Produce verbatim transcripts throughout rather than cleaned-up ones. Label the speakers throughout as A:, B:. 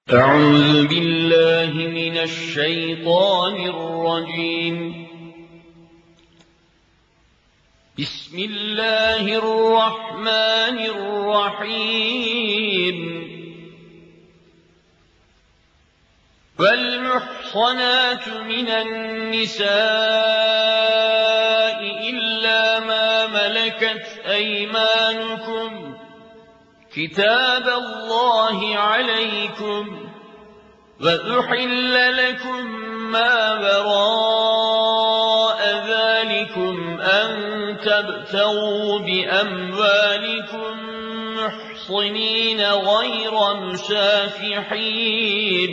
A: أعوذ بالله من الشيطان الرجيم. بسم الله الرحمن الرحيم. والمحصنات من النساء إلا ما ملكت أيمانكم كتاب الله عليكم، وأحل لكم ما وراء ذلكم أن تبتغوا بأموالكم محصنين غير مسافحين،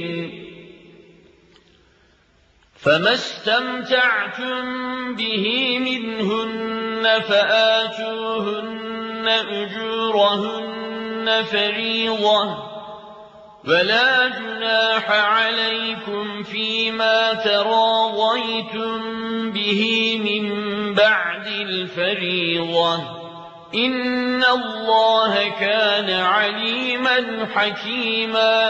A: فما استمتعتم به منهن فآتوهن أجورهن فريضة، ولا جناح عليكم فيما تراضيتم به من بعد الفريضة، إن الله كان عليما حكيما.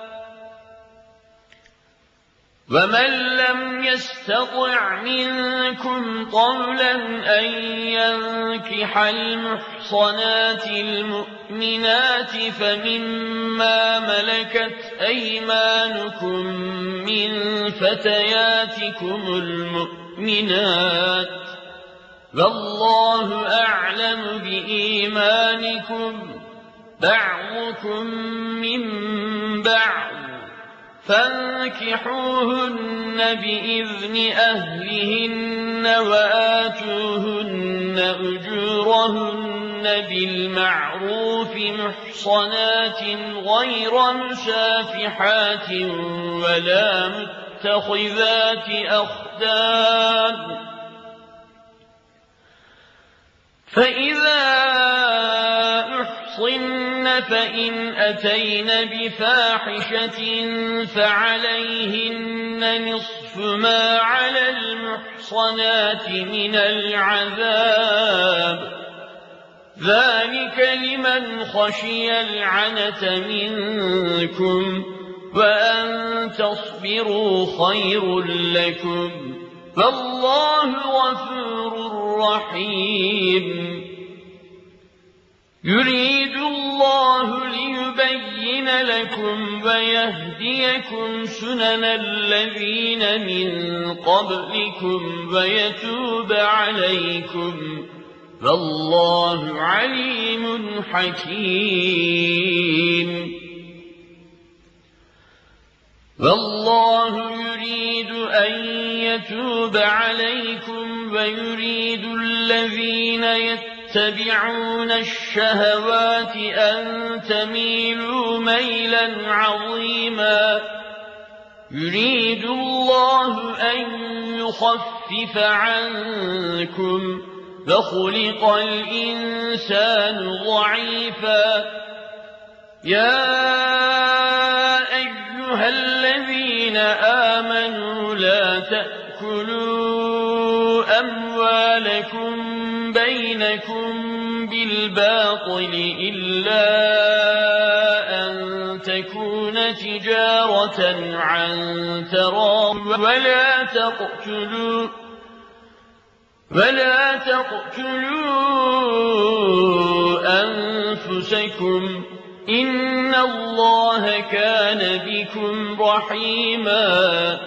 A: ومن لم يستطع منكم طولا أن ينكح المحصنات المؤمنات فمما ملكت أيمانكم من فتياتكم المؤمنات، والله أعلم بإيمانكم، بعضكم من بعض، فانكحوهن بإذن أهلهن وآتوهن أجورهن بالمعروف محصنات غير مسافحات ولا متخذات أخدان، فإذا أحصن فإن أتين بفاحشة فعليهن نصف ما على المحصنات من العذاب، ذلك لمن خشي العنة منكم، وأن تصبروا خير لكم، والله غفور رحيم. يريد الله ليبين لكم ويهديكم سنن الذين من قبلكم ويتوب عليكم، والله عليم حكيم. والله يريد أن يتوب عليكم ويريد الذين يتبعون الشهوات أن تميلوا ميلا عظيما. يريد الله أن يخفف عنكم، وخلق الإنسان ضعيفا. يا أيها الذين آمنوا لا تأكلوا أموالكم بينكم بالباطل إلا أن تكون تجارة عن تراض، ولا تقتلوا ولا تقتلوا أنفسكم، إن الله كان بكم رحيما.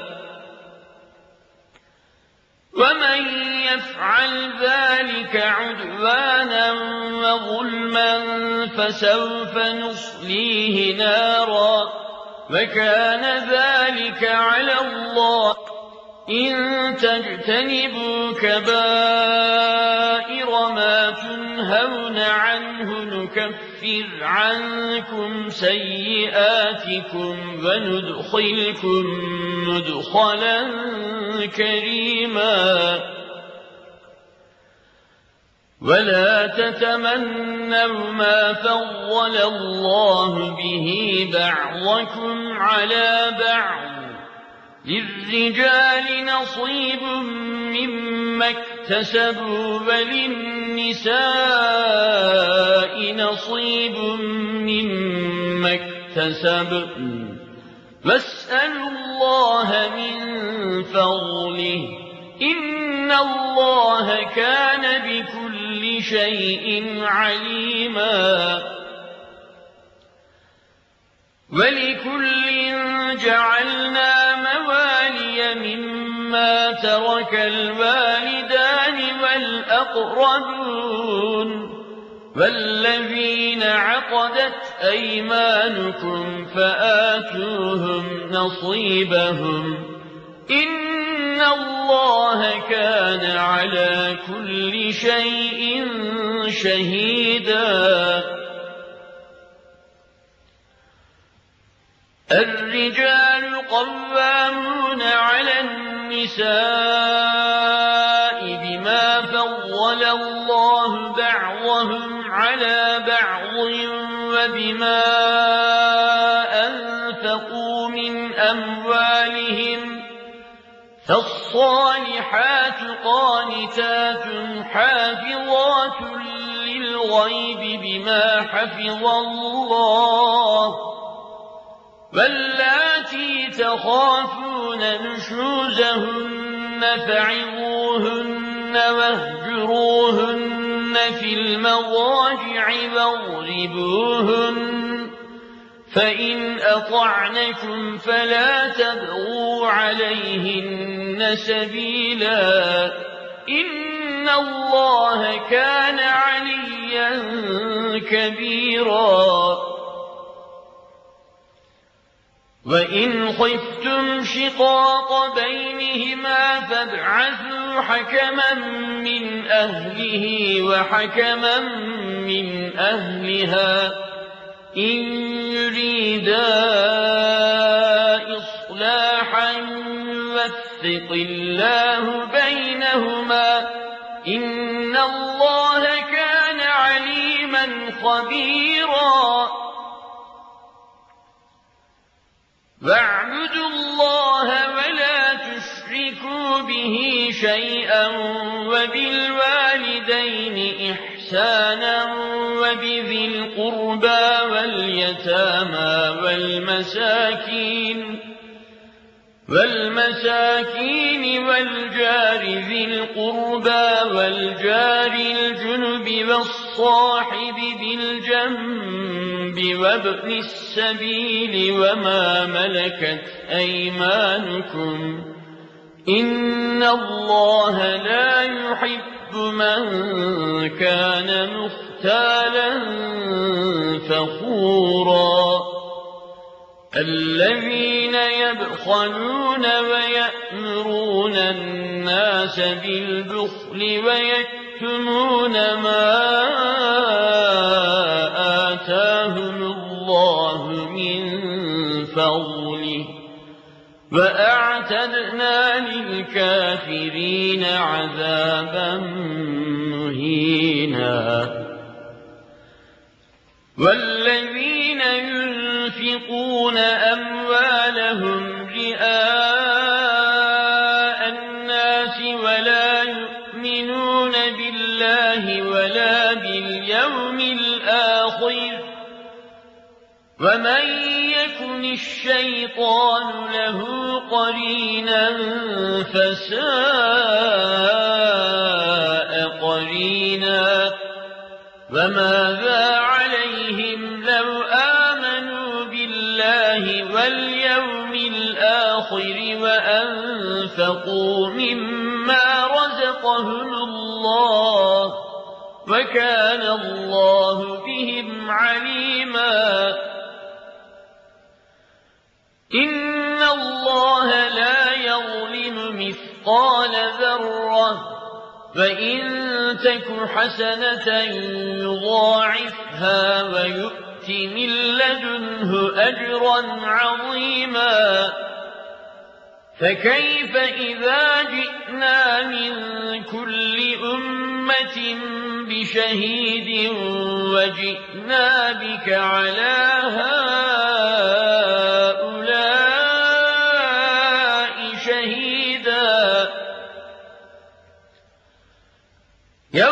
A: ومن يفعل ذلك عدوانا وظلما فسوف نصليه نارا، وكان ذلك على الله. إن تجتنبوا كبائر ما تنهون عنه نكفر عنكم سيئاتكم وندخلكم مدخلا كريما. ولا تتمنوا ما فضل الله به بعضكم على بعض، للرجال نصيب مما اكتسبوا وللنساء نصيب مما اكتسبن، واسألوا الله من فضله إن الله كان بكل شيء عليما ولكل جعلنا موالي مما ترك الوالدان والأقربون والذين عقدت أيمانكم فآتوهم نصيبهم إن الله كان على كل شيء شهيدا الرجال قوامون على النساء بما فضل الله بعضهم على بعض وبما أنفقوا من أموالهم فالصالحات قانتات حافظات للغيب بما حفظ الله واللاتي تخافون نشوزهن فعظوهن واهجروهن في المضاجع واضربوهن فإن أطعنكم فلا تبغوا عليهن سبيلا إن الله كان عليا كبيرا وإن خفتم شقاق بينهما فابعثوا حكما من أهله وحكما من أهلها إن يريدا إصلاحا يوفق الله بينهما إن الله كان عليما خبيرا واعبدوا الله ولا تشركوا به شيئا وبالوالدين إحسانا وبذي القربى واليتامى والمساكين والمساكين والجار ذي القربى والجار الجنب والصاحب بالجنب وابن السبيل وما ملكت أيمانكم إن الله لا يحب من كان مختالا فخورا الذين يبخلون ويأمرون الناس بالبخل ويكتمون ما آتاهم الله من فضله وأعتدنا للكافرين عذابا مهينا والذين ينفقون أموالهم رئاء الناس ولا يؤمنون بالله ولا باليوم الآخر ومن يكن الشيطان له قرينا فساء قرينا وماذا عليهم لو آمنوا بالله واليوم الآخر وأنفقوا مما رزقهم الله وكان الله بهم عليما إن الله لا يظلم مثقال ذرة وإن تك حسنة يضاعفها ويؤت من لدنه أجرا عظيما فكيف إذا جئنا من كل أمة بشهيد وجئنا بك على هؤلاء شهيدا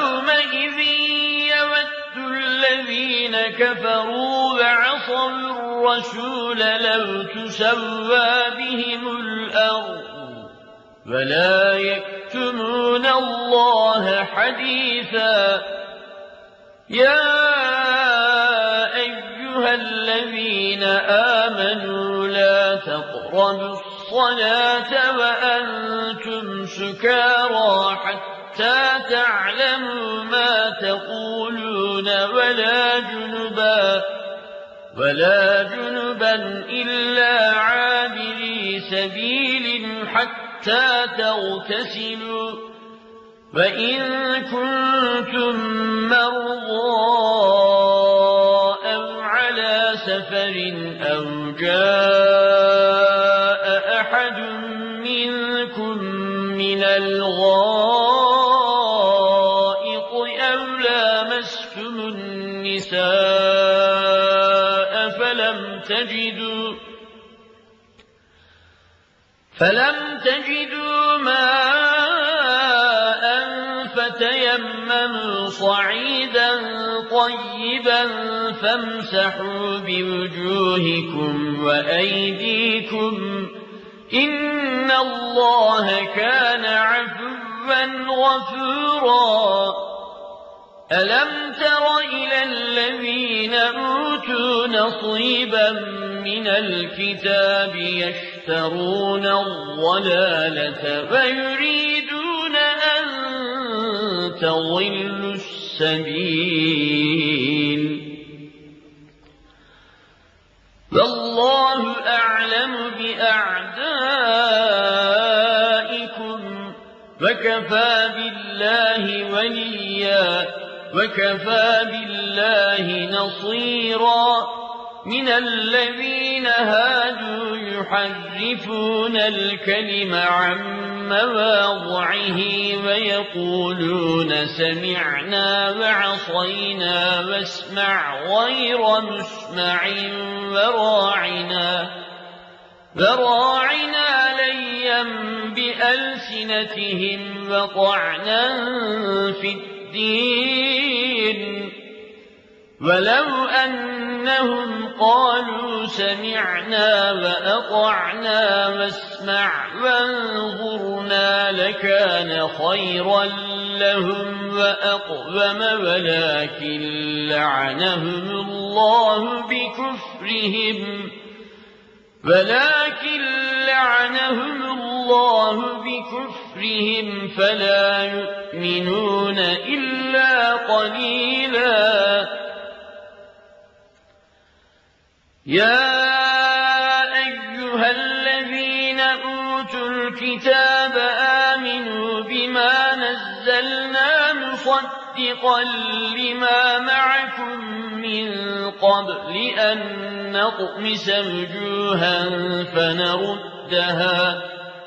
A: يومئذ يود الذين كفروا وعصوا الرسول لو تسوى بهم الأرض ولا يكتمون الله حديثا يا أيها الذين آمنوا لا تقربوا الصلاة وأنتم سكارى حتى تعلموا ما تقولون ولا جنبا ولا جنبا إلا عابري سبيل حتى تغتسلوا وإن كنتم مرضى أو على سفر أو جاء أحد منكم من الغائط أو لامستم النساء فلم تجدوا فلم تجدوا ماء فتيمموا صعيدا طيبا فامسحوا بوجوهكم وأيديكم إن الله كان عفوا غفورا ألم تر إلى الذين أوتوا نصيبا من الكتاب يشترون الضلالة ويريدون أن تضلوا السبيل والله أعلم بأعدائكم وكفى بالله وليا وكفى بالله نصيرا من الذين هادوا يحرفون الكلم عن مواضعه ويقولون سمعنا وعصينا واسمع غير مسمع وراعنا وراعنا ليا بألسنتهم وطعنا في الدين ولو أنهم قالوا سمعنا وأطعنا واسمع وانظرنا لكان خيرا لهم وأقوم ولكن لعنهم الله بكفرهم ولكن لعنهم الله بكفرهم فلا يؤمنون إلا قليلا يا أيها الذين أوتوا الكتاب آمنوا بما نزلنا مصدقا لما معكم من قبل أن نطمس وجوها فنردها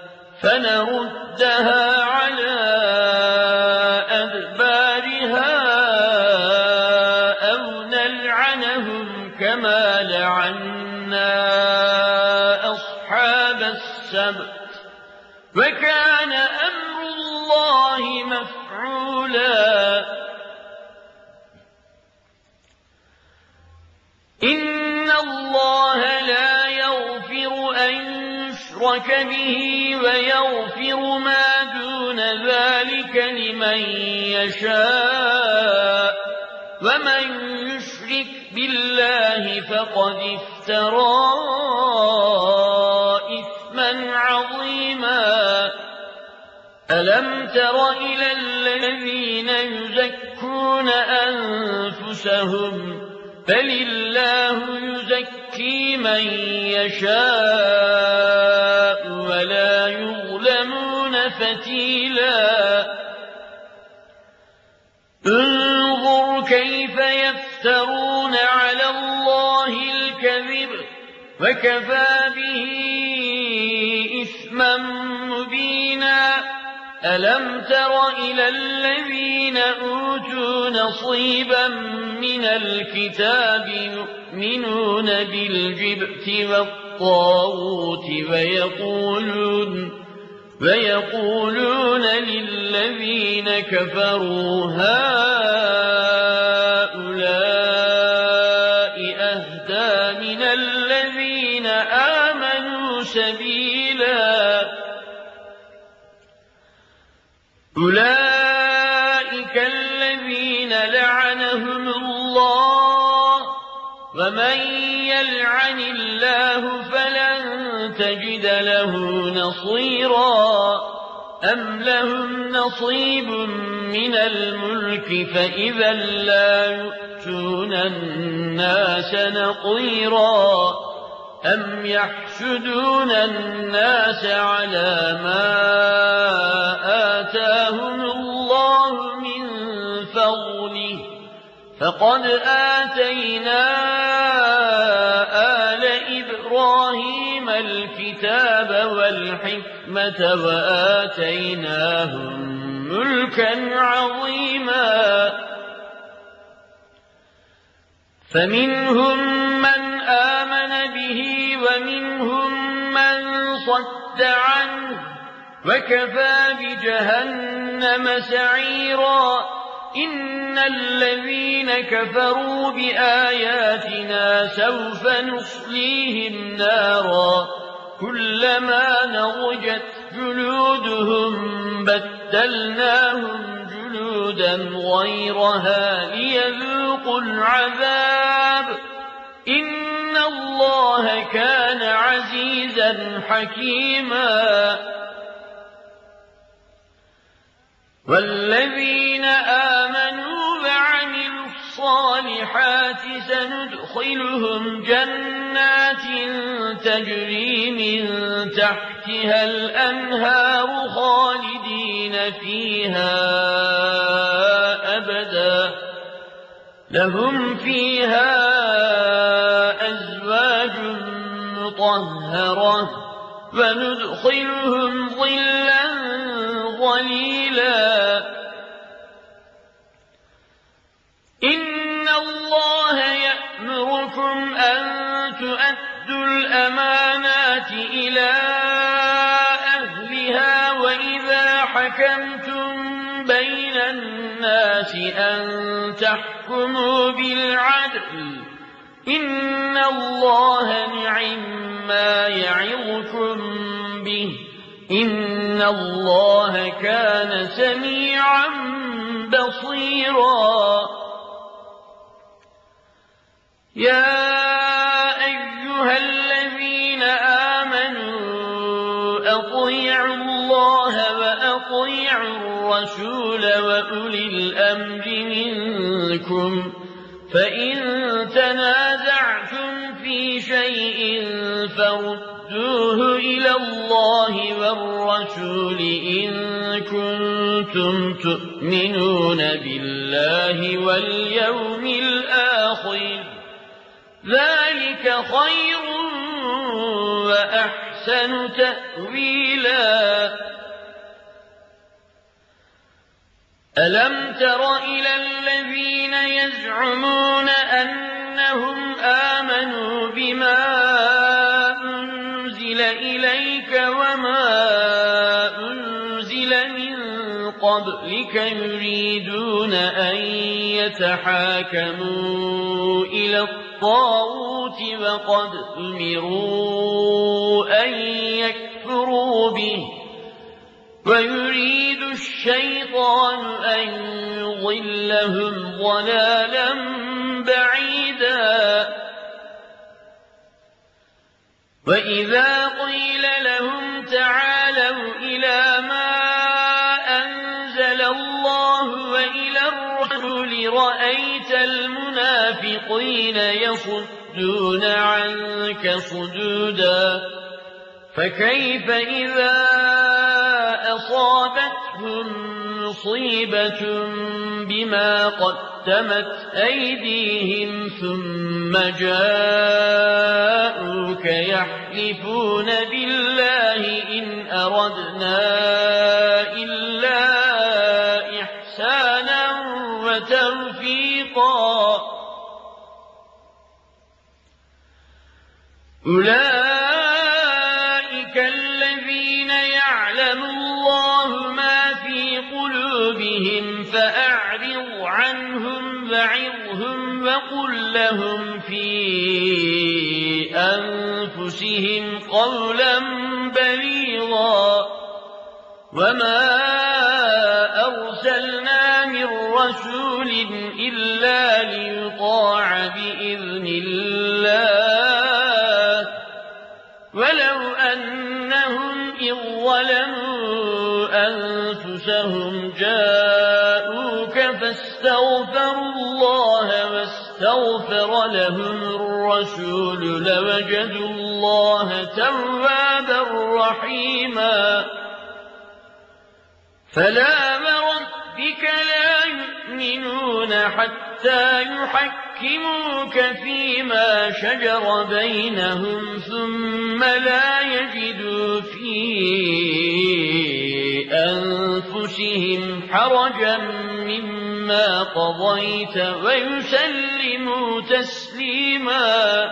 A: فنردها على أدبارها أو نلعنهم كما لعنا أصحاب السبت وكان أمر الله مفعولا إن الله لا يغفر أن يشرك به ويغفر ما دون ذلك لمن يشاء ومن يشرك بالله فقد افترى إثما عظيما ألم تر إلى الذين يزكون أنفسهم بل الله يزكي من يشاء ولا يظلمون فتيلا انظر كيف يفترون على الله الكذب وكفى به إثما مبينا ألم تر إلى الذين أوتوا نصيبا من الكتاب يؤمنون بالجبت والطاغوت ويقولون ويقولون للذين كفروا هؤلاء أهدى من الذين سبيلا أولئك الذين لعنهم الله ومن يلعن الله فلن تجد له نصيرا أم لهم نصيب من الملك فإذا لا يؤتون الناس نقيرا أم يحسدون الناس على ما آتاهم الله من فضله فقد آتينا آل إبراهيم الكتاب والحكمة وآتيناهم ملكا عظيما فمنهم من آمن به ومنهم من صد عنه وكفى بجهنم سعيرا إن الذين كفروا بآياتنا سوف نصليهم نارا كلما نضجت جلودهم بدلناهم جلودا غيرها ليذوقوا العذاب إن الله كان عزيزا حكيما والذين آمنوا وعملوا الصالحات سندخلهم جنات تجري من تحتها الأنهار خالدين فيها أبدا لهم فيها أزواج مطهرة وندخلهم ظلا ظليلا إن الله يأمركم أن تؤدوا الأمانات إلى أهلها وإذا حكمتم بين الناس أن تحكموا بالعدل إن الله نعم ما يعظكم به إن الله كان سميعا بصيرا يا أيها الذين آمنوا أطيعوا الله وأطيعوا الرسول وأولي الأمر منكم فإن تنازعتم في شيء فردوه إلى الله والرسول إن كنتم تؤمنون بالله واليوم الآخر ذلك خير وأحسن تأويلا ألم تر إلى الذين يزعمون أنهم آمنوا بما أنزل إليك وما أنزل من قبلك يريدون أن يتحاكموا إلى الطاغوت وقد أمروا أن يكفروا به ويريد الشيطان أن يضلهم ضلالا بعيدا وإذا قيل لهم تعالوا إلى ما أنزل الله وإلى الرسول رأيت المنافقين يصدون عنك صدودا فكيف إذا أصابتهم مصيبة بما قدمت أيديهم ثم جاءوك يحلفون بالله إن أردنا إلا إحسانا وتوفيقا أولئك الذين يعلم الله ما في قلوبهم فأعرض عنهم وعظهم وقل لهم في أنفسهم قولا بليغا وما أرسلنا من رسول إلا ليطاع بإذن الله ولو أنهم إذ ظلموا أنفسهم جاءوك فاستغفروا الله واستغفر لهم الرسول لوجدوا الله توابا رحيما فلا وربك لا يؤمنون حتى يحكموك فيما شجر بينهم ثم لا يجدوا في أنفسهم حرجا مما قضيت ويسلموا تسليما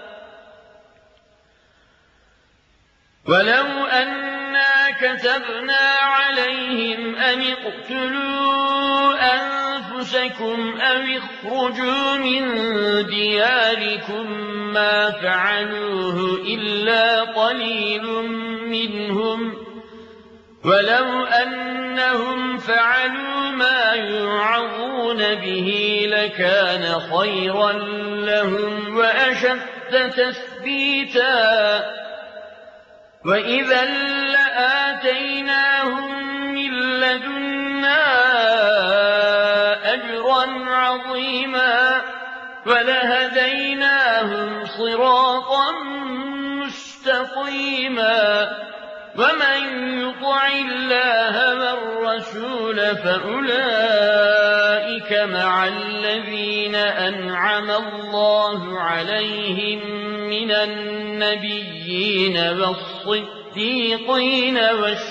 A: ولو أنا كتبنا عليهم أن اقتلوا أنفسكم أو اخرجوا من دياركم ما فعلوه إلا قليل منهم ولو أنهم فعلوا ما يوعظون به لكان خيرا لهم وأشد تثبيتا وإذا لآتيناهم من لدنا أجرا عظيما ولهديناهم صراطا مستقيما ومن يطع الله والرسول فأولئك مع الذين أنعم الله عليهم من النبيين والصديقين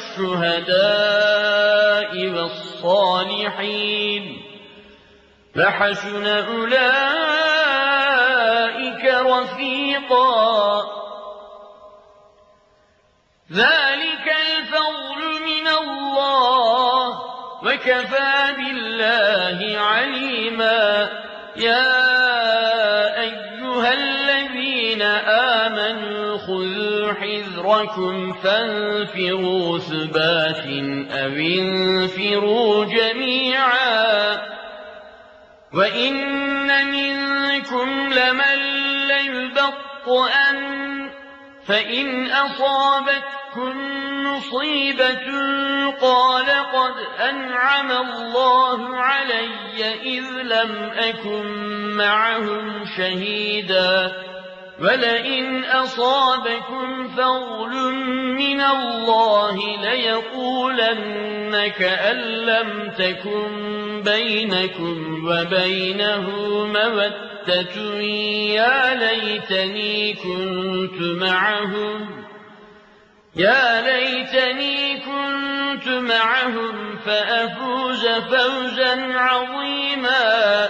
A: والشهداء والصالحين فحسن أولئك رفيقا ذلك الفضل من الله وكفى بالله عليما يا أيها الذين آمنوا خذوا حذركم فانفروا ثبات أو انفروا جميعا وإن منكم لمن ليبطئن فإن أصابتكم مصيبة قال قد أنعم الله علي إذ لم أكن معهم شهيدا ولئن أصابكم فضل من الله ليقولن كأن لم تكن بينكم وبينه مودة يا ليتني كنت معهم يا ليتني كنت معهم فأفوز فوزا عظيما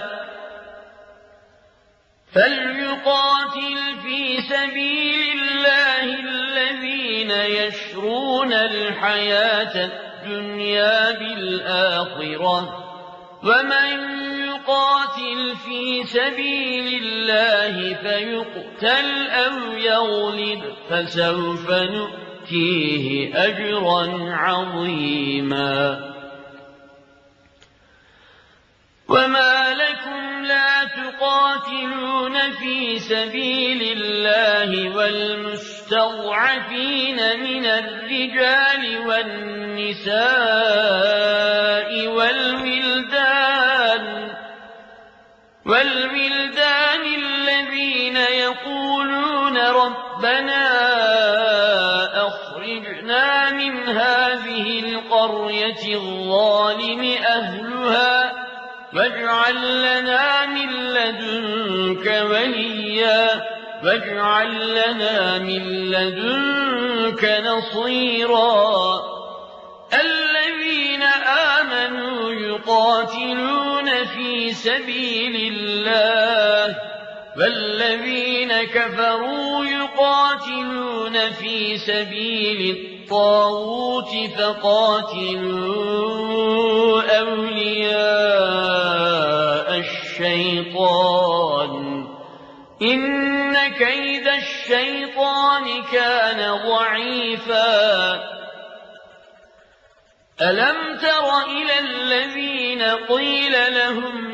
A: فليقاتل في سبيل الله الذين يشرون الحياة الدنيا بالآخرة ومن يقاتل في سبيل الله فيقتل أو يغلب فسوف نؤتيه أجرا عظيما وما لكم لا تقاتلون في سبيل الله والمستضعفين من الرجال والنساء والولدان والولدان الذين يقولون ربنا أخرجنا من هذه القرية الظالم أهلها واجعل لنا من لدنك وليا واجعل لنا من لدنك نصيرا الذين آمنوا يقاتلون في سبيل الله والذين كفروا يقاتلون في سبيل الطاغوت فقاتلوا أولياء الشيطان إن كيد الشيطان الشيطان كان ضعيفا. ألم تر إلى الذين قيل لهم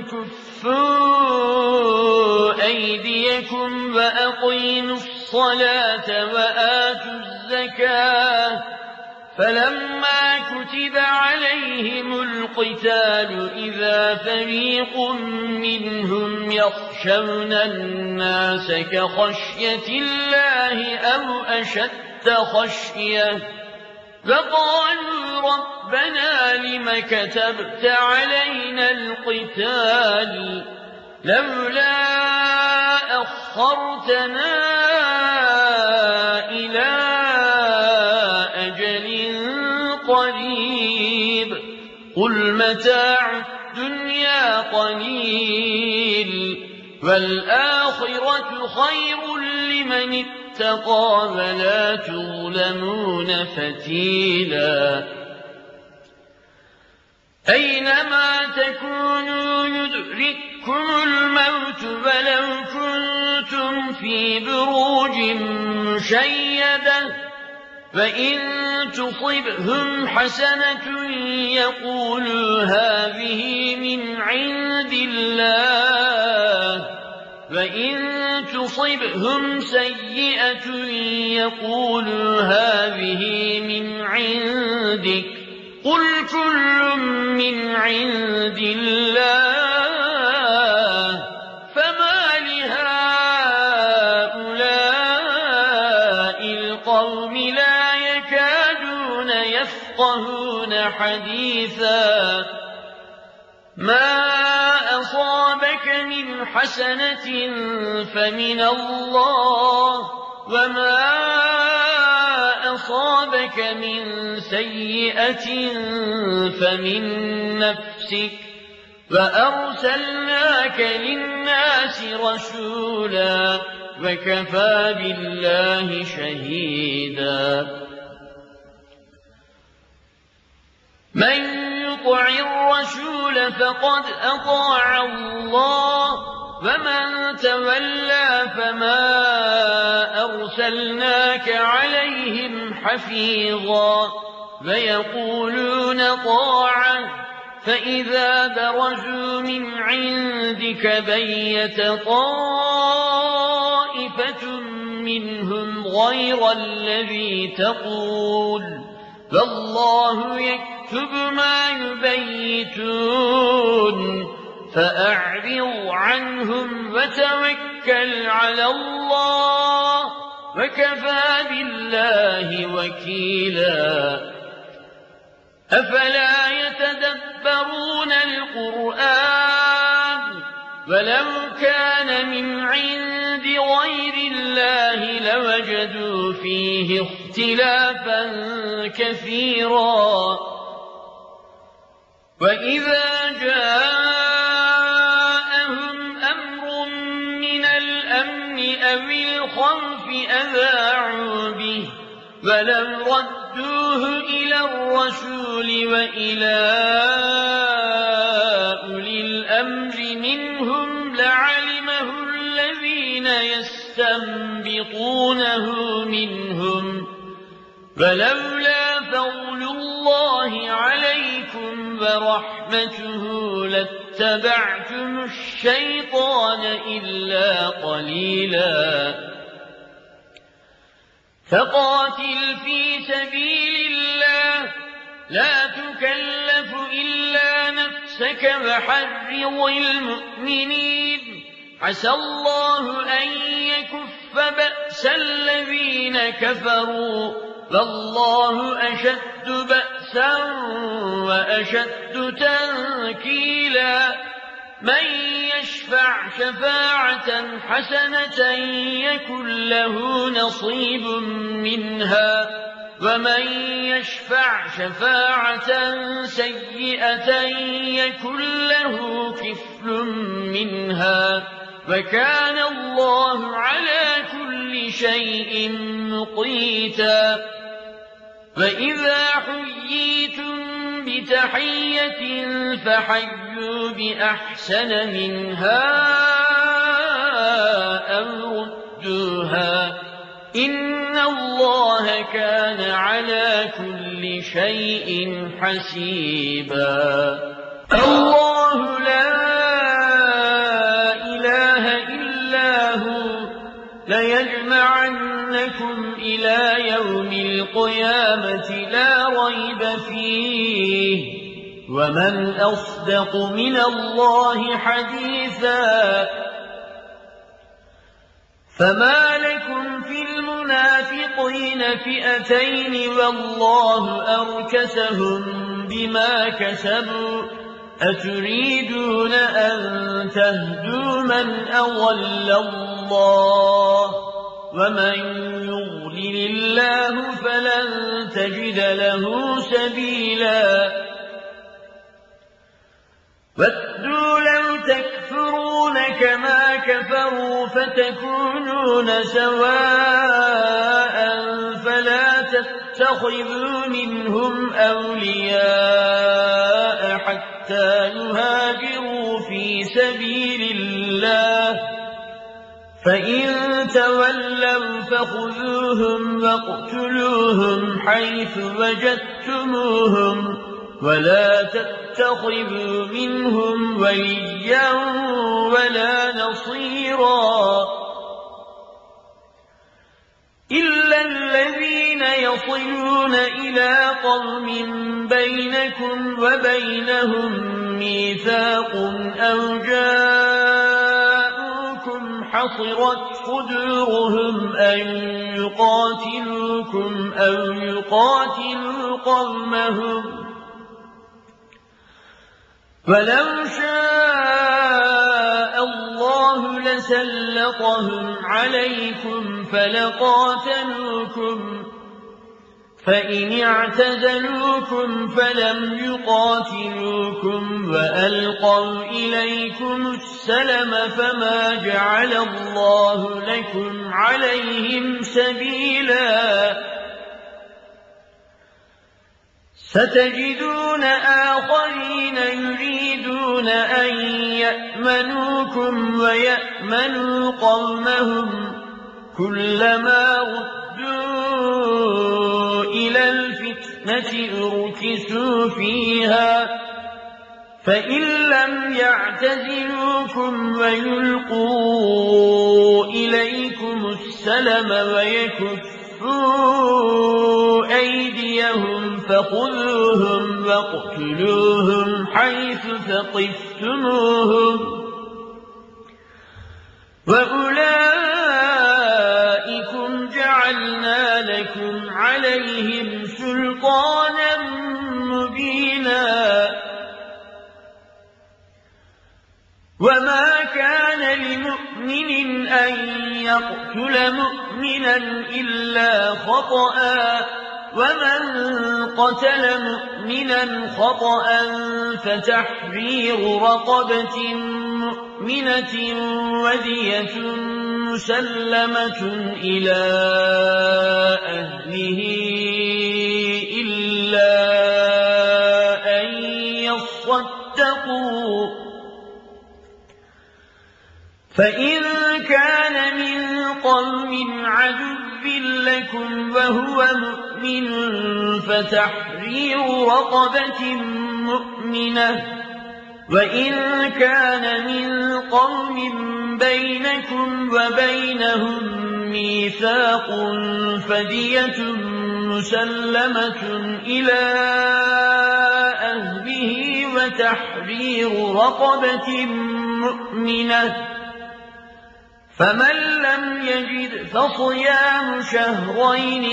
A: كفوا أيديكم وأقيموا الصلاة وآتوا الزكاة فلما كتب عليهم القتال إذا فريق منهم يخشون الناس كخشية الله أو أشد خشية فقالوا ربنا لم كتبت علينا القتال لولا أخرتنا إلى أجل قريب قل متاع الدنيا قليل والآخرة خير لمن اتقى ولا تظلمون فتيلا. أينما تكونوا يدرككم الموت ولو كنتم في بروج مشيدة فإن تصبهم حسنة يقولوا هذه من عند الله وإن تصبهم سيئة يقولوا هذه من عندك قل كل من عند الله فما لهؤلاء القوم لا يكادون يفقهون حديثا. ما أصابك من حسنة فمن الله وما أصابك من سيئة فمن نفسك وأرسلناك للناس رسولا وكفى بالله شهيدا. من يطع الرسول فقد أطاع الله ومن تولى فما أرسلناك عليهم حفيظا ويقولون طاعة فإذا برزوا من عندك بيت طائفة منهم غير الذي تقول فالله يكتب ما يبيتون فأعرض عنهم وتوكل على الله وكفى بالله وكيلا. أفلا يتدبرون القرآن ولو كان من عند غير الله لوجدوا فيه اختلافا كثيرا. وإذا جاءهم أمر من الأمن أو الخوف أذاعوا به ولو ردوه إلى الرسول وإلى أولي الأمر منهم لعلمه الذين يستنبطونه منهم ولولا فضل الله عليكم ورحمته لاتبعتم الشيطان إلا قليلا. فقاتل في سبيل الله لا تكلف إلا نفسك وحرض المؤمنين عسى الله أن يكف بأس الذين كفروا فالله أشد بأسا وأشد تنكيلا. من يشفع شفاعة حسنة يكن له نصيب منها ومن يشفع شفاعة سيئة يكن له كفل منها وكان الله على كل شيء مقيتا. وإذا حييتم بتحية فحيوا بأحسن منها أو ردوها إن الله كان على كل شيء حسيبا. الله لا إله إلا هو ليجمعنكم إلى يوم القيامة لا ريب فيه ومن أصدق من الله حديثا. فما لكم في المنافقين فئتين والله أركسهم بما كسبوا أتريدون أن تهدوا من أضل الله ومن يضلل الله فلن تجد له سبيلا. وَدُّوا لَوْ تَكْفُرُونَ كَمَا كَفَرُوا فَتَكُونُونَ سَوَاءً فَلَا تَتَّخِذُوا مِنْهُمْ أَوْلِيَاءَ حَتَّى يُهَاجِرُوا فِي سَبِيلِ اللَّهِ فَإِن تَوَلَّوْا فَخُذُوهُمْ وَاقْتُلُوهُمْ حَيْثُ وَجَدتُّمُوهُمْ ولا تتخذوا منهم وليا ولا نصيرا إلا الذين يصلون إلى قوم بينكم وبينهم ميثاق أو جاءوكم حصرت صدورهم أن يقاتلوكم أو يقاتلوا قومهم ولو شاء الله لسلطهم عليكم فلقاتلوكم فإن اعتزلوكم فلم يقاتلوكم وألقوا إليكم السلم فما جعل الله لكم عليهم سبيلا. ستجدون آخرين يريدون أن يأمنوكم ويأمنوا قومهم كلما ردوا إلى الفتنة أركسوا فيها فإن لم يعتزلوكم ويلقوا إليكم السلم ويكفوا أيديهم فخذوهم واقتلوهم حيث ثقفتموهم وأولئكم جعلنا لكم عليهم سلطانا مبينا. وما كان لمؤمن أن يقتل مؤمنا إلا خطأ ومن قتل مؤمنا خطأ فتحرير رقبة مؤمنة ودية مسلمة إلى أهله إلا أن يصدقوا فإن كان من قوم عدو لكم وهو مؤمن فتحرير رقبة مؤمنة وإن كان من قوم بينكم وبينهم ميثاق فدية مسلمة إلى أهله وتحرير رقبة مؤمنة فمن لم يجد فصيام شهرين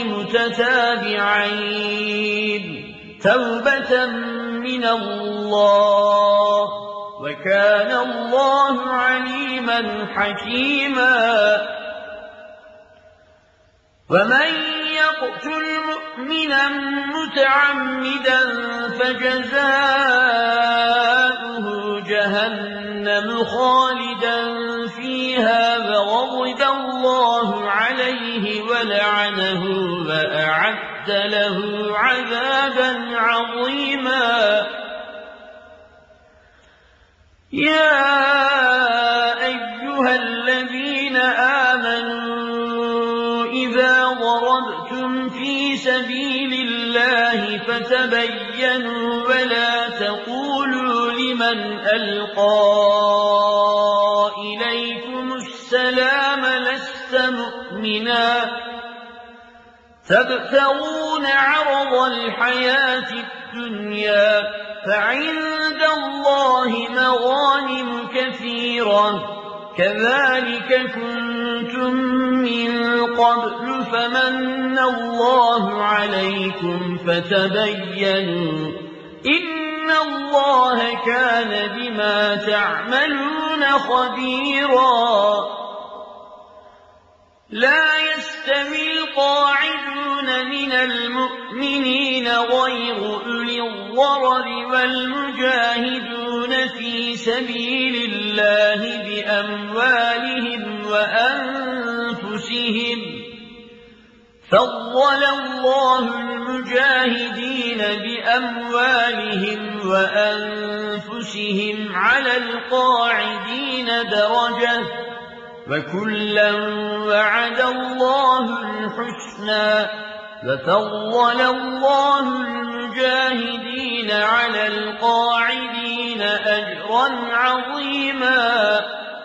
A: متتابعين توبة من الله وكان الله عليما حكيما. ومن يقتل مؤمنا متعمدا فجزاؤه جهنم خالدا فيها وغضب الله عليه ولعنه وأعد له عذابا عظيما. يا أيها الذين آمنوا إذا سبيل الله فتبينوا ولا تقولوا لمن ألقى إليكم السلام لست مؤمنا تبتغون عرض الحياة الدنيا فعند الله مغانم كثيرة كذلك كنتم من قبل فمن الله عليكم فتبينوا إن الله كان بما تعملون خبيرا لا يستوي القاعدون من المؤمنين غير أولي الضرر والمجاهدون في سبيل الله بأموالهم وأنفسهم فضل الله المجاهدين بأموالهم وأنفسهم على القاعدين درجة وكلا وعد الله الحسنى وفضل الله المجاهدين على القاعدين أجرا عظيما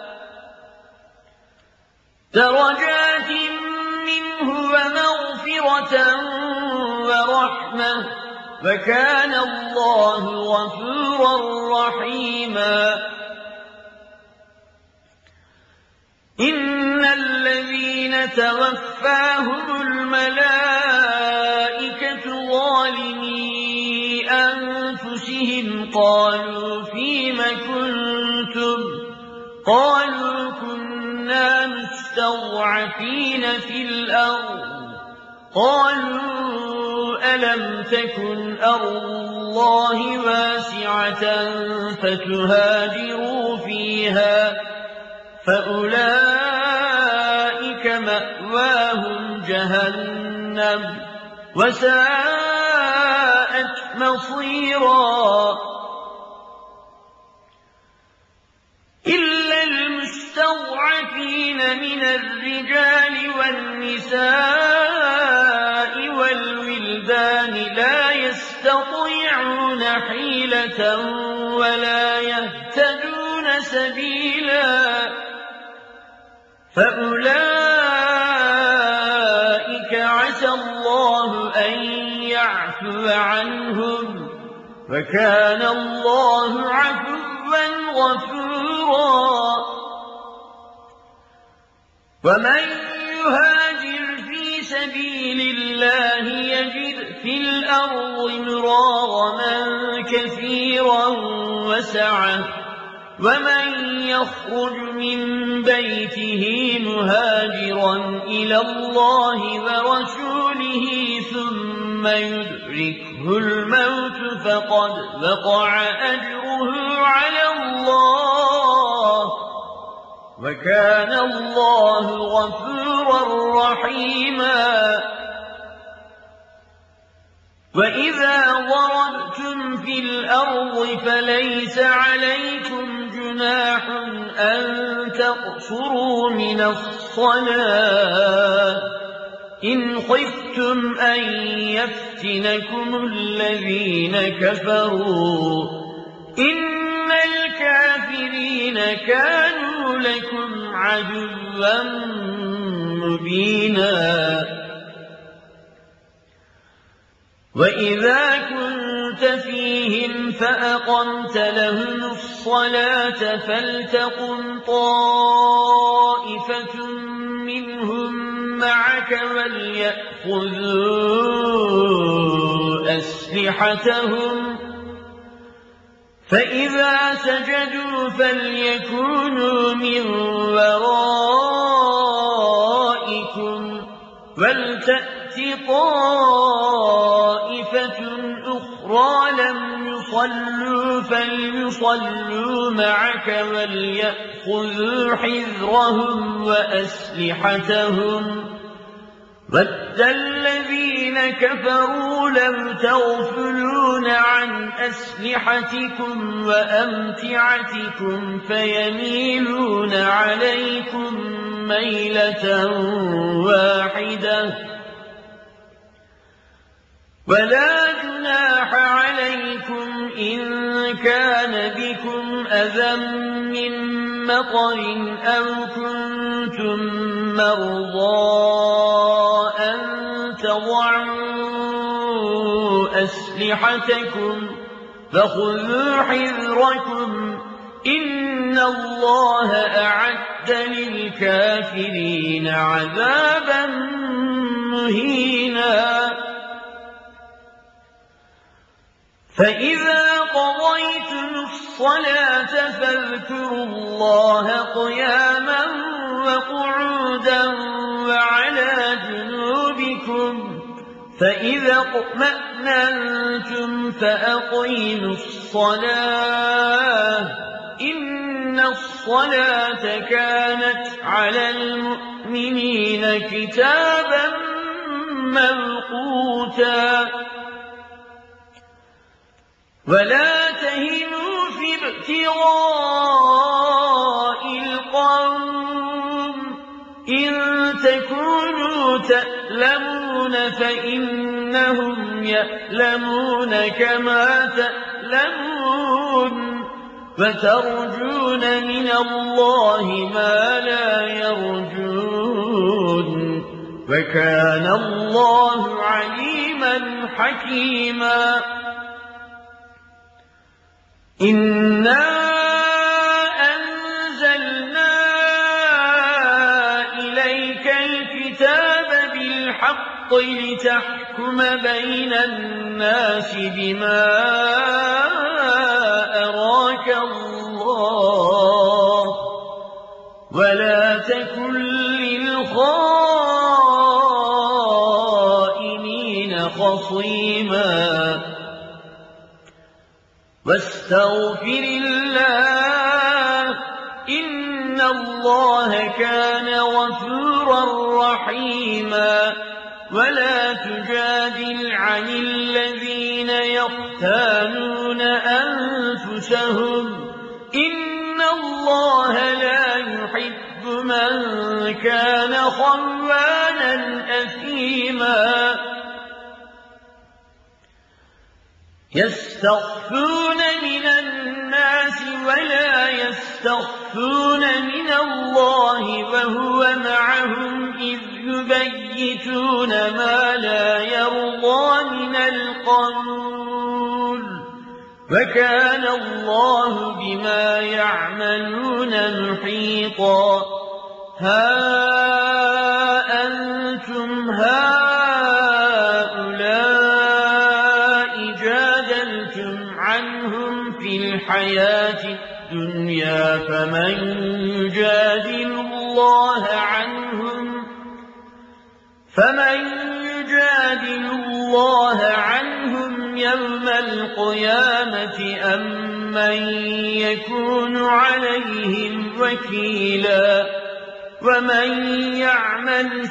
A: درجات منه ومغفرة ورحمة وكان الله غفورا رحيما إن الذين توفاهم الملائكة ظالمي أنفسهم قالوا فيم كنتم قالوا كنا مستضعفين في الأرض قالوا ألم تكن أرض الله واسعة فتهاجروا فيها فأولئك مأواهم جهنم وساءت مصيرا إلا المستضعفين من الرجال والنساء والولدان لا يستطيعون حيلة ولا يهتدون سبيلا فأولئك عسى الله أن يعفو عنهم وكان الله عفوا غفورا ومن يهاجر في سبيل الله يجد في الأرض مراغما كثيرا وسعة ومن يخرج من بيته مهاجرا إلى الله ورسوله ثم يدركه الموت فقد وقع أجره على الله وكان الله غفورا رحيما وإذا ضربتم في الأرض فليس عليكم جناح أن تقصروا من الصلاة إن خفتم أن يفتنكم الذين كفروا إن الكافرين كانوا لكم عدوا مبينا وإذا كنت فيهم فأقمت لهم الصلاة فلتقم طائفة منهم معك وليأخذوا أسلحتهم فإذا سجدوا فليكونوا من ورائكم ولتأت طائفة أخرى لم يصلوا فليصلوا معك وليأخذوا حذرهم وأسلحتهم ود الذين كفروا لم تغفلون عن أسلحتكم وأمتعتكم فيميلون عليكم ميلة واحدة ولا جناح عليكم إن كان بكم أذى من مطر أو كنتم مرضى أن تضعوا أسلحتكم فخذوا حذركم إن الله أعد للكافرين عذابا مهينا فإذا قضيتم الصلاة فاذكروا الله قياما وقعودا وعلى جنوبكم فإذا اطمأننتم فأقيموا الصلاة إن الصلاة كانت على المؤمنين كتابا موقوتا ولا تهنوا في ابتغاء القوم إن تكونوا تألمون فإنهم يألمون كما تألمون وترجون من الله ما لا يرجون وكان الله عليما حكيما إنا أنزلنا إليك الكتاب بالحق لتحكم بين الناس بما أراك الله ولا تكن للخائنين خصيما واستغفر الله إن الله كان غفورا رحيما ولا تجادل عن الذين يختانون أنفسهم إن الله لا يحب من كان خوانا أثيما يستخفون من الناس ولا يستخفون من الله وهو معهم إذ يبيتون ما لا يرضى من القول وكان الله بما يعملون محيطا ها أنتم هؤلاء جادلتم عنهم في الحياة الدنيا فمن يجادل الله عنهم فمن يجادل الله عنهم يوم القيامة أم من يكون عليهم وكيلا ومن يعمل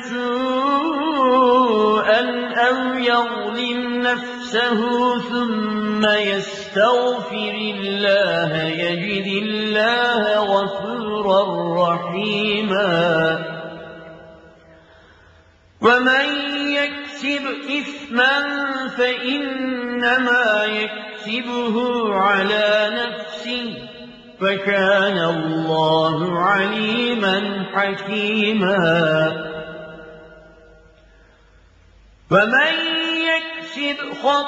A: سوءا أو يظلم نفسه ثم يستغفر الله يجد الله غفورا رحيما ومن يكسب إثما فإنما يكسبه على نفسه فكان الله عليما حكيما ومن يكسب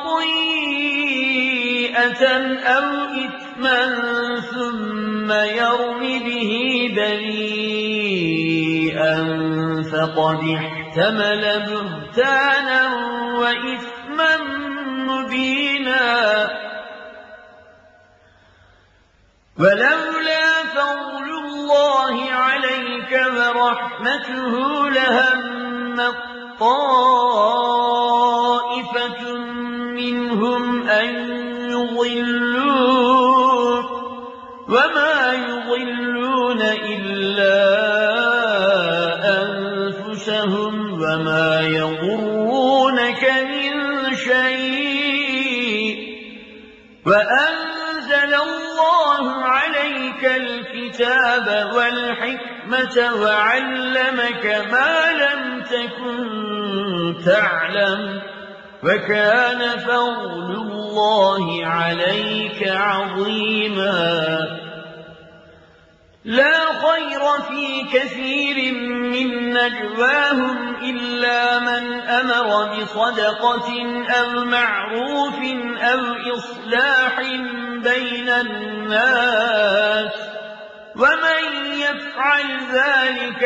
A: خطيئة أو إثما ثم يرم به بريئا فقد احتمل بهتانا وإثما مبينا ولولا فضل الله عليك ورحمته لهم طائفة منهم أن يضلوك وما يضلون إلا أنفسهم وما يضرونك من شيء وأنزل الله عليك الكتاب والحكمة وعلمك ما لم تكن تعلم وكان فضل الله عليك عظيما. لا خير في كثير من نجواهم إلا من أمر بصدقة أو معروف أو إصلاح بين الناس، ومن يفعل ذلك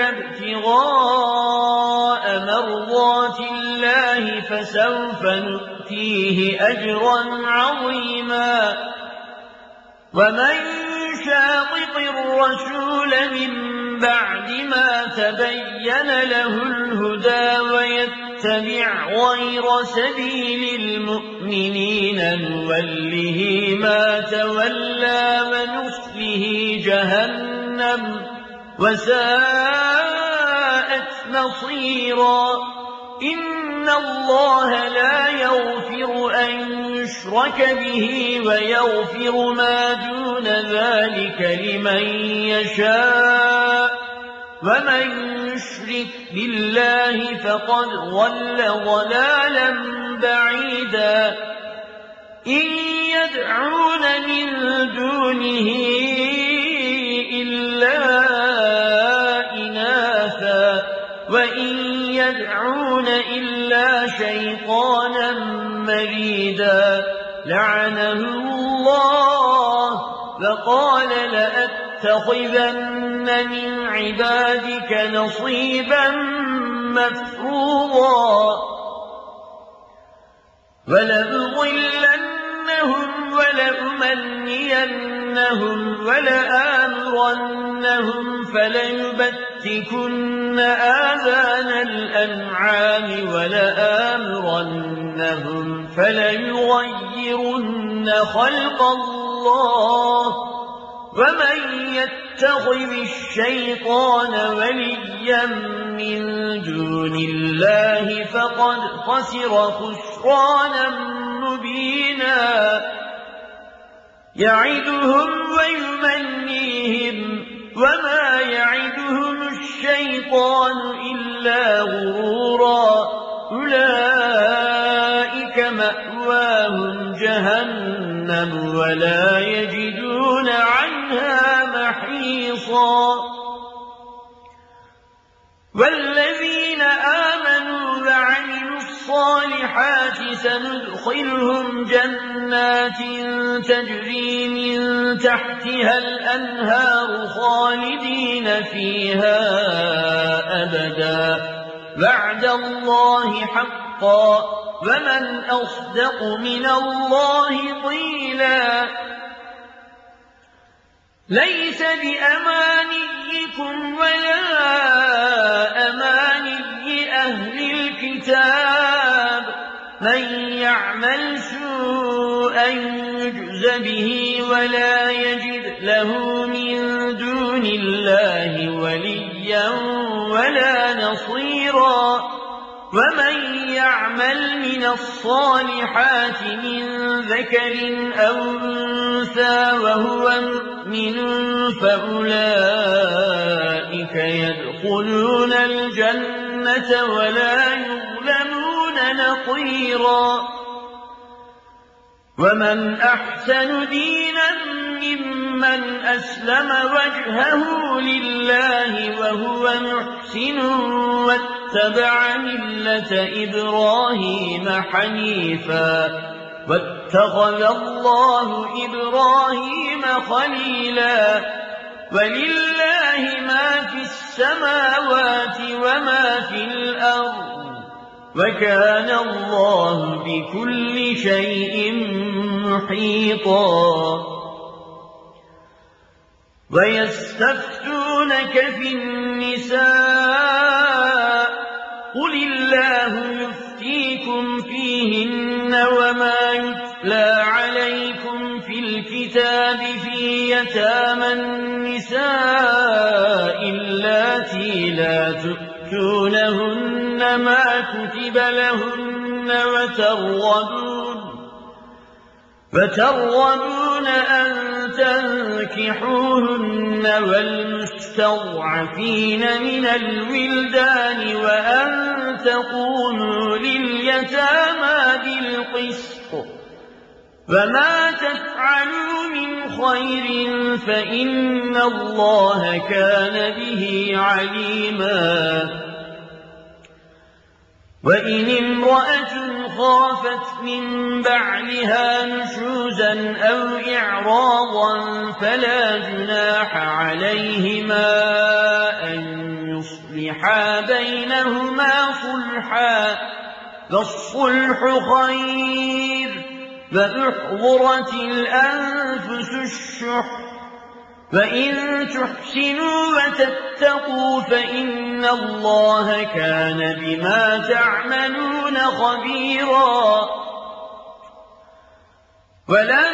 A: ابتغاء مرضات الله فسوف نؤتيه أجرا عظيما. ومن شاقق الرسول من بعد ما تبين له الهدى ويتبع غير سبيل المؤمنين نوله ما تولى ونصله جهنم وساءت مصيرا. إن الله لا يغفر أن يشرك به ويغفر ما دون ذلك لمن يشاء، ومن يشرك بالله فقد ضل ضلالا بعيدا. إن يدعون من دونه إلا إناثا وإن يدعون إلا شيطانا مريدا لعنه الله وقال لأتخذن من عبادك نصيبا مفروضا ولأضلنهم ولأمنينهم ولآمرنهم فليبتكن آذان الأنعام ولآمرنهم فليغيرن خلق الله ومن يتخذ الشيطان وليا من دون الله فقد خسر خسرانا مبينا. يعدهم ويمنيهم وما يعدهم الشيطان إلا غرورا. أولئك مأواهم جهنم ولا يجدون عنها محيصا. والذين آمنوا وعملوا الصالحات سندخلهم جنات تجري من تحتها الأنهار خالدين فيها أبدا وعد الله حقا ومن أصدق من الله قيلا. ليس بأمانيكم ولا أماني أهل الكتاب من يعمل سوءا يجز به ولا يجد له من دون الله وليا ولا نصيرا. ومن يعمل من الصالحات من ذكر أو أنثى وهو مؤمن فأولئك يدخلون الجنة ولا يظلمون نقيرا. ومن أحسن دينا ممن أسلم وجهه لله وهو محسن واتبع ملة إبراهيم حنيفا واتخذ الله إبراهيم خليلا. ولله ما في السماوات وما في الأرض وكان الله بكل شيء محيطا. ويستفتونك في النساء قل الله يفتيكم فيهن وما يتلى عليكم في الكتاب في يتامى النساء اللاتي لا تؤتونهن ما كتب لهن وترغبون فترغبون أن تنكحوهن والمستضعفين من الولدان وأن تقوموا لليتامى بالقسط وما تفعلوا من خير فإن الله كان به عليما وإن امرأة خافت من بعلها نشوزا أو إعراضا فلا جناح عليهما أن يصلحا بينهما صلحا فالصلح خير وأحضرت الأنفس الشح وإن تحسنوا وتتقوا فإن الله كان بما تعملون خبيرا ولن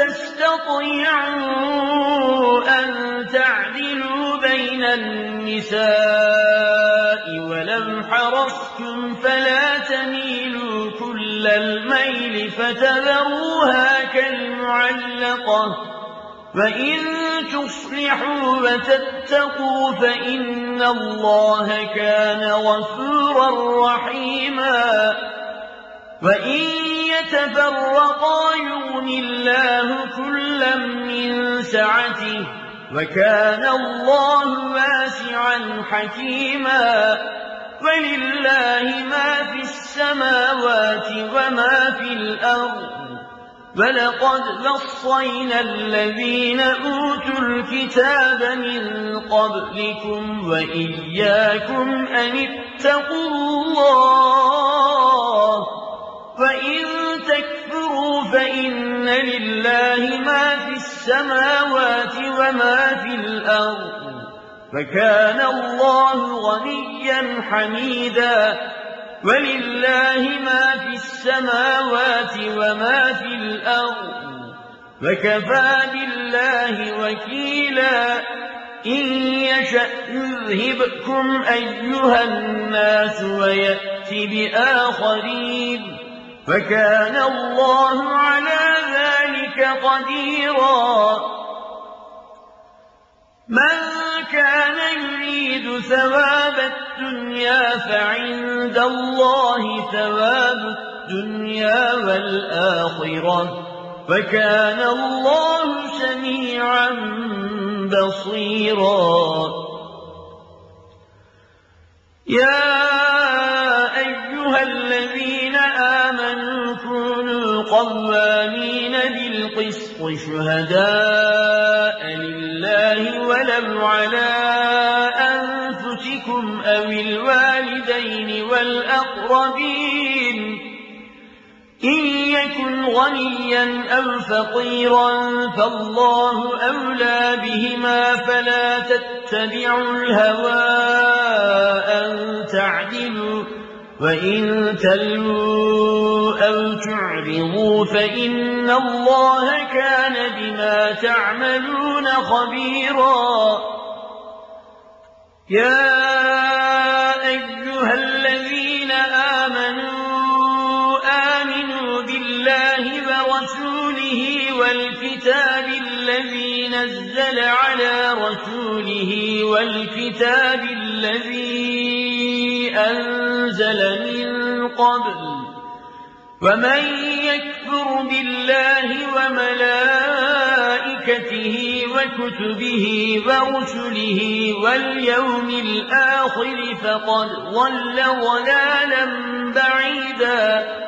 A: تستطيعوا أن تعدلوا بين النساء ولو حرصتم فلا تميلوا كل الميل فتذروها كالمعلقة وإن تصلحوا وتتقوا فإن الله كان غفورا رحيما وإن يتفرقا يغن الله كلا من سعته وكان الله واسعا حكيما ولله ما في السماوات وما في الأرض ولقد وصينا الذين أوتوا الكتاب من قبلكم وإياكم أن اتقوا الله وإن تكفروا فإن لله ما في السماوات وما في الأرض فكان الله غنيا حميدا ولله ما في السماوات وما في الأرض وكفى بالله وكيلا إن يشأ يذهبكم أيها الناس ويأتي بآخرين فكان الله على ذلك قديرا من كان يريد ثواب الدنيا فعند الله ثواب الدنيا والآخرة فكان الله سميعا بصيرا يا أيها الذين آمنوا كونوا قوامين بالقسط شهداء لله ولو على أنفسكم أو الوالدين والأقربين إن يكن غنيا أو فقيرا فالله أولى بهما فلا تتبعوا الهوى أن تعدلوا وإن تلووا أو تعرضوا فإن الله كان بما تعملون خبيرا يا أيها الذين آمنوا آمنوا بالله ورسوله والكتاب الذي نزل على رسوله والكتاب الذي أنزل من قبل ومن يكفر بالله وملائكته وكتبه ورسله واليوم الآخر فقد ضل ضلالا بعيدا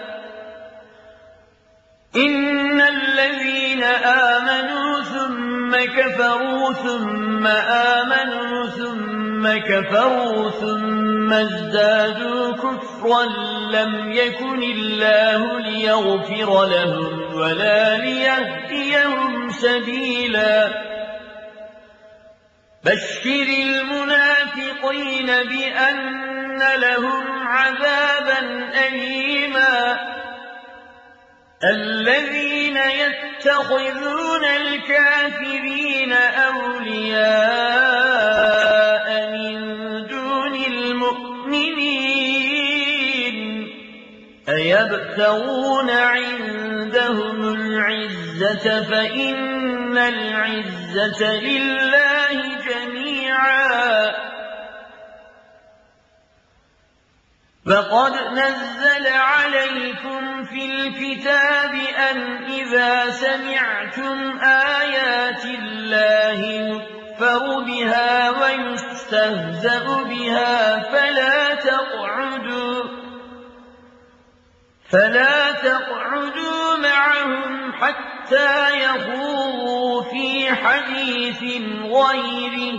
A: إن الذين آمنوا ثم كفروا ثم آمنوا ثم كفروا ثم ازدادوا كفرا لم يكن الله ليغفر لهم ولا ليهديهم سبيلا بشر المنافقين بأن لهم عذابا أليما الذين يتخذون الكافرين أولياء من دون المؤمنين أيبتغون عندهم العزة فإن العزة لله جميعا وقد نزل عليكم في الكتاب أن إذا سمعتم آيات الله يكفر بها ويستهزأ بها فلا تقعدوا فلا تقعدوا معهم حتى يخوضوا في حديث غيره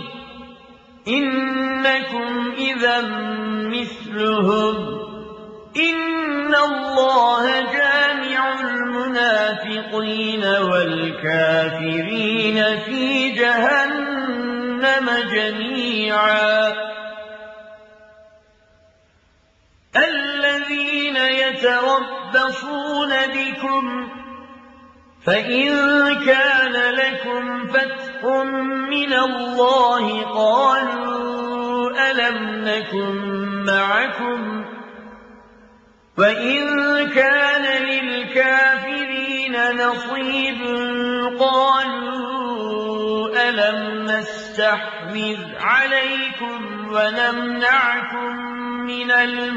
A: إنكم إذا مثلهم إن الله جامع المنافقين والكافرين في جهنم جميعا الذين يتربصون بكم فإن كان لكم فتح من الله قالوا ألم نكن معكم وإن كان للكافرين نصيب قالوا ألم نستحوذ عليكم ونمنعكم من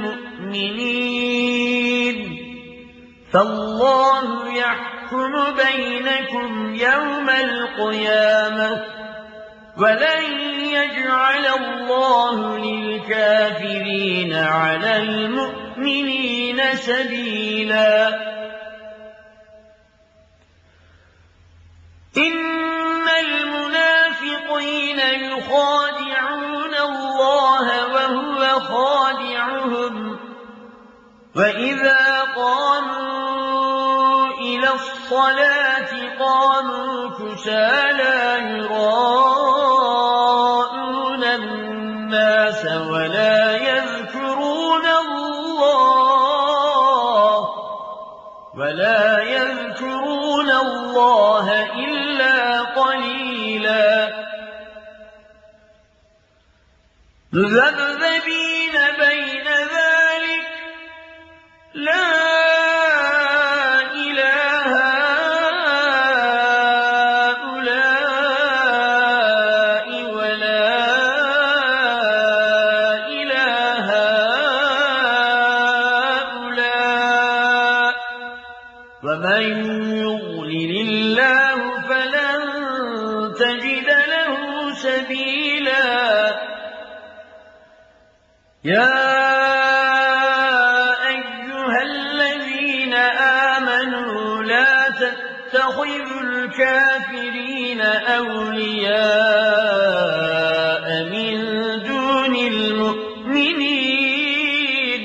A: المؤمنين فالله يحكم بينكم يوم القيامة ولن يجعل الله للكافرين على المؤمنين سبيلا إن المنافقين يخادعون الله وهو خادعهم وإذا قاموا إلى الصلاة قاموا كسالى يراءون الناس ولا يذكرون الله ولا يذكرون الله إلا قليلا مذبذبين بين ذلك لا إله هؤلاء ولا إله هؤلاء ومن يضلل الله فلن تجد له سبيلا يا تتخذوا الكافرين أولياء من دون المؤمنين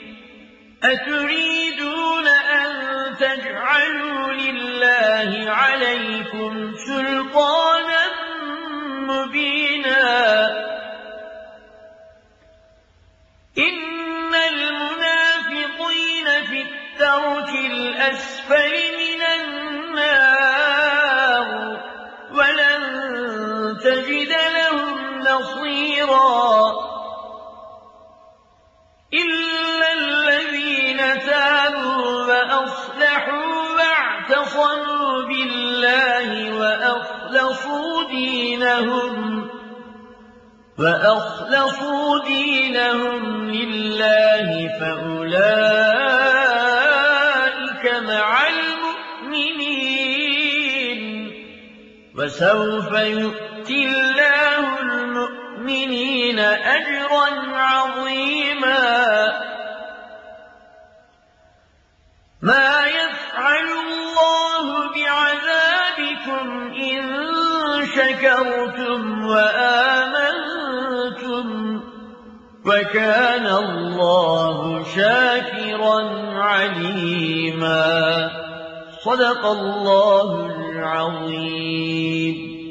A: أتريدون أن تجعلوا لله عليكم سلطانا مبينا إن المنافقين في الدرك الأسفل من النار ولن تجد لهم نصيرا إلا الذين تابوا وأصلحوا واعتصموا بالله وأخلصوا دينهم وأخلصوا دينهم لله فأولئك مع المؤمنين وسوف يؤتي الله المؤمنين أجرا عظيما ما يفعل الله بعذابكم إن شكرتم وآمنتم وكان الله شاكرا عليما صدق الله العظيم.